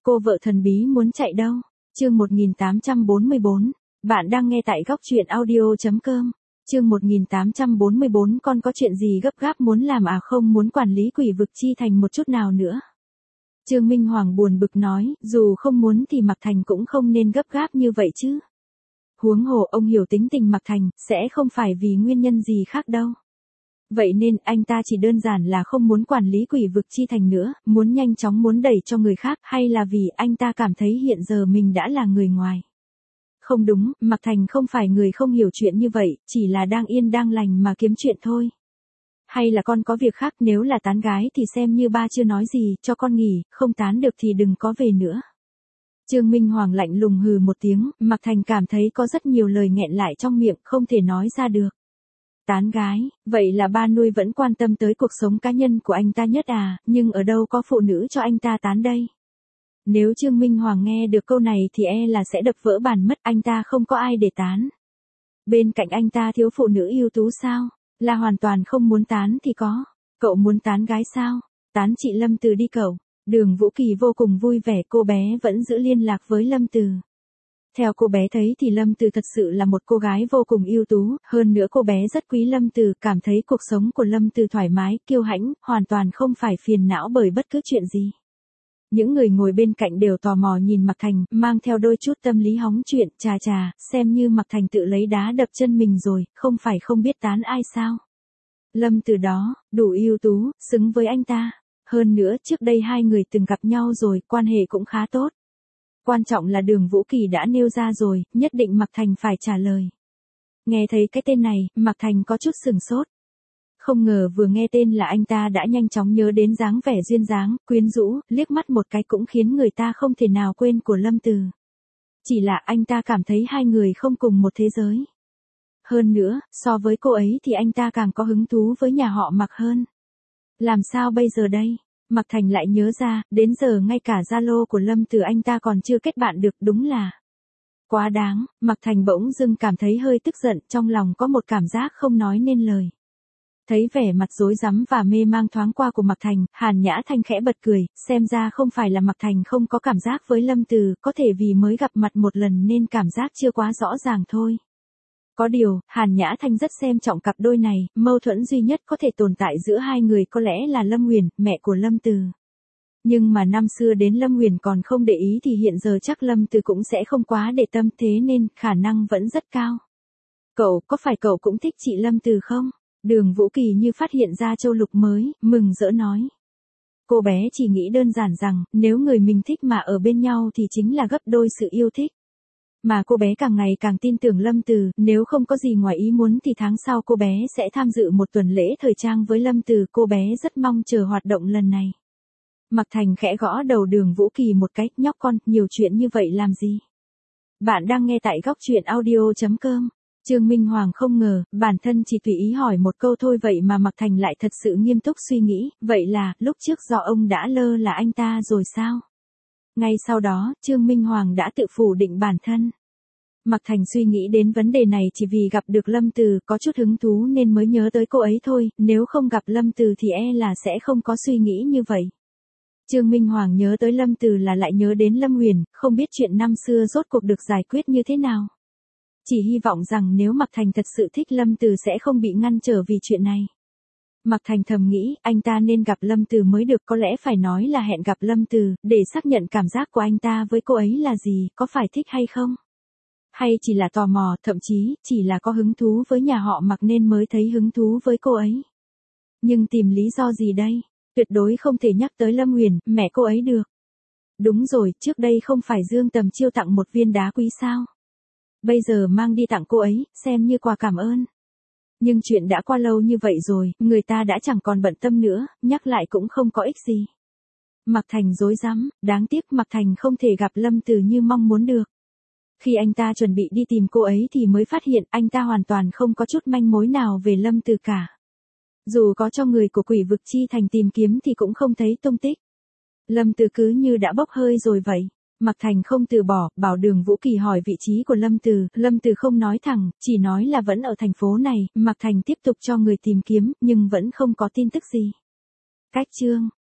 Cô vợ thần bí muốn chạy đâu? Chương 1844. Bạn đang nghe tại góc truyện audio.com. Chương 1844. Con có chuyện gì gấp gáp muốn làm à? Không muốn quản lý Quỷ Vực Chi Thành một chút nào nữa. Trương Minh Hoàng buồn bực nói, dù không muốn thì Mạc Thành cũng không nên gấp gáp như vậy chứ. Huống hồ ông hiểu tính tình Mạc Thành, sẽ không phải vì nguyên nhân gì khác đâu. Vậy nên anh ta chỉ đơn giản là không muốn quản lý Quỷ Vực Chi Thành nữa, muốn nhanh chóng muốn đẩy cho người khác, hay là vì anh ta cảm thấy hiện giờ mình đã là người ngoài. Không đúng, Mạc Thành không phải người không hiểu chuyện như vậy, chỉ là đang yên đang lành mà kiếm chuyện thôi. Hay là con có việc khác, nếu là tán gái thì xem như ba chưa nói gì, cho con nghỉ, không tán được thì đừng có về nữa. Trương Minh Hoàng lạnh lùng hừ một tiếng, Mạc Thành cảm thấy có rất nhiều lời nghẹn lại trong miệng, không thể nói ra được. Tán gái, vậy là ba nuôi vẫn quan tâm tới cuộc sống cá nhân của anh ta nhất à, nhưng ở đâu có phụ nữ cho anh ta tán đây. Nếu Trương Minh Hoàng nghe được câu này thì là sẽ đập vỡ bàn mất, anh ta không có ai để tán. Bên cạnh anh ta thiếu phụ nữ ưu tú sao? Là hoàn toàn không muốn tán thì có. Cậu muốn tán gái sao? Tán chị Lâm Từ đi cậu. Đường Vũ Kỳ vô cùng vui vẻ, cô bé vẫn giữ liên lạc với Lâm Từ. Theo cô bé thấy thì Lâm Từ thật sự là một cô gái vô cùng ưu tú, hơn nữa cô bé rất quý Lâm Từ, cảm thấy cuộc sống của Lâm Từ thoải mái, kiêu hãnh, hoàn toàn không phải phiền não bởi bất cứ chuyện gì. Những người ngồi bên cạnh đều tò mò nhìn Mạc Thành, mang theo đôi chút tâm lý hóng chuyện, chà, xem như Mạc Thành tự lấy đá đập chân mình rồi, không phải không biết tán ai sao. Lâm Từ đó, đủ ưu tú, xứng với anh ta. Hơn nữa, trước đây hai người từng gặp nhau rồi, quan hệ cũng khá tốt. Quan trọng là Đường Vũ Kỳ đã nêu ra rồi, nhất định Mạc Thành phải trả lời. Nghe thấy cái tên này, Mạc Thành có chút sừng sốt. Không ngờ vừa nghe tên là anh ta đã nhanh chóng nhớ đến dáng vẻ duyên dáng, quyến rũ, liếc mắt một cái cũng khiến người ta không thể nào quên của Lâm Từ. Chỉ là anh ta cảm thấy hai người không cùng một thế giới. Hơn nữa, so với cô ấy thì anh ta càng có hứng thú với nhà họ Mạc hơn. Làm sao bây giờ đây? Mạc Thành lại nhớ ra, đến giờ ngay cả Zalo của Lâm Từ anh ta còn chưa kết bạn được, đúng là quá đáng. Mạc Thành bỗng dưng cảm thấy hơi tức giận, trong lòng có một cảm giác không nói nên lời. Thấy vẻ mặt rối rắm và mê mang thoáng qua của Mạc Thành, Hàn Nhã Thanh khẽ bật cười, xem ra không phải là Mạc Thành không có cảm giác với Lâm Từ, có thể vì mới gặp mặt một lần nên cảm giác chưa quá rõ ràng thôi. Có điều, Hàn Nhã Thanh rất xem trọng cặp đôi này, mâu thuẫn duy nhất có thể tồn tại giữa hai người có lẽ là Lâm Huyền, mẹ của Lâm Từ. Nhưng mà năm xưa đến Lâm Huyền còn không để ý thì hiện giờ chắc Lâm Từ cũng sẽ không quá để tâm, thế nên khả năng vẫn rất cao. Có phải cậu cũng thích chị Lâm Từ không? Đường Vũ Kỳ như phát hiện ra châu lục mới, mừng rỡ nói. Cô bé chỉ nghĩ đơn giản rằng, nếu người mình thích mà ở bên nhau thì chính là gấp đôi sự yêu thích. Mà cô bé càng ngày càng tin tưởng Lâm Từ, nếu không có gì ngoài ý muốn thì tháng sau cô bé sẽ tham dự một tuần lễ thời trang với Lâm Từ, cô bé rất mong chờ hoạt động lần này. Mạc Thành khẽ gõ đầu Đường Vũ Kỳ một cái, nhóc con, nhiều chuyện như vậy làm gì? Bạn đang nghe tại góc truyện audio.com. Trương Minh Hoàng không ngờ, bản thân chỉ tùy ý hỏi một câu thôi vậy mà Mạc Thành lại thật sự nghiêm túc suy nghĩ, vậy là, lúc trước do ông đã lơ là anh ta rồi sao? Ngay sau đó, Trương Minh Hoàng đã tự phủ định bản thân. Mạc Thành suy nghĩ đến vấn đề này chỉ vì gặp được Lâm Từ, có chút hứng thú nên mới nhớ tới cô ấy thôi, nếu không gặp Lâm Từ thì là sẽ không có suy nghĩ như vậy. Trương Minh Hoàng nhớ tới Lâm Từ là lại nhớ đến Lâm Huyền, không biết chuyện năm xưa rốt cuộc được giải quyết như thế nào. Chỉ hy vọng rằng nếu Mạc Thành thật sự thích Lâm Từ sẽ không bị ngăn trở vì chuyện này. Mạc Thành thầm nghĩ, anh ta nên gặp Lâm Từ mới được, có lẽ phải nói là hẹn gặp Lâm Từ, để xác nhận cảm giác của anh ta với cô ấy là gì, có phải thích hay không? Hay chỉ là tò mò, thậm chí, chỉ là có hứng thú với nhà họ Mạc nên mới thấy hứng thú với cô ấy. Nhưng tìm lý do gì đây? Tuyệt đối không thể nhắc tới Lâm Huyền, mẹ cô ấy được. Đúng rồi, trước đây không phải Dương Tầm Chiêu tặng một viên đá quý sao? Bây giờ mang đi tặng cô ấy, xem như quà cảm ơn. Nhưng chuyện đã qua lâu như vậy rồi, người ta đã chẳng còn bận tâm nữa, nhắc lại cũng không có ích gì. Mạc Thành rối rắm, đáng tiếc Mạc Thành không thể gặp Lâm Từ như mong muốn được. Khi anh ta chuẩn bị đi tìm cô ấy thì mới phát hiện anh ta hoàn toàn không có chút manh mối nào về Lâm Từ cả. Dù có cho người của Quỷ Vực Chi Thành tìm kiếm thì cũng không thấy tung tích. Lâm Từ cứ như đã bốc hơi rồi vậy. Mạc Thành không từ bỏ, bảo Đường Vũ Kỳ hỏi vị trí của Lâm Từ không nói thẳng, chỉ nói là vẫn ở thành phố này, Mạc Thành tiếp tục cho người tìm kiếm, nhưng vẫn không có tin tức gì. Cách chương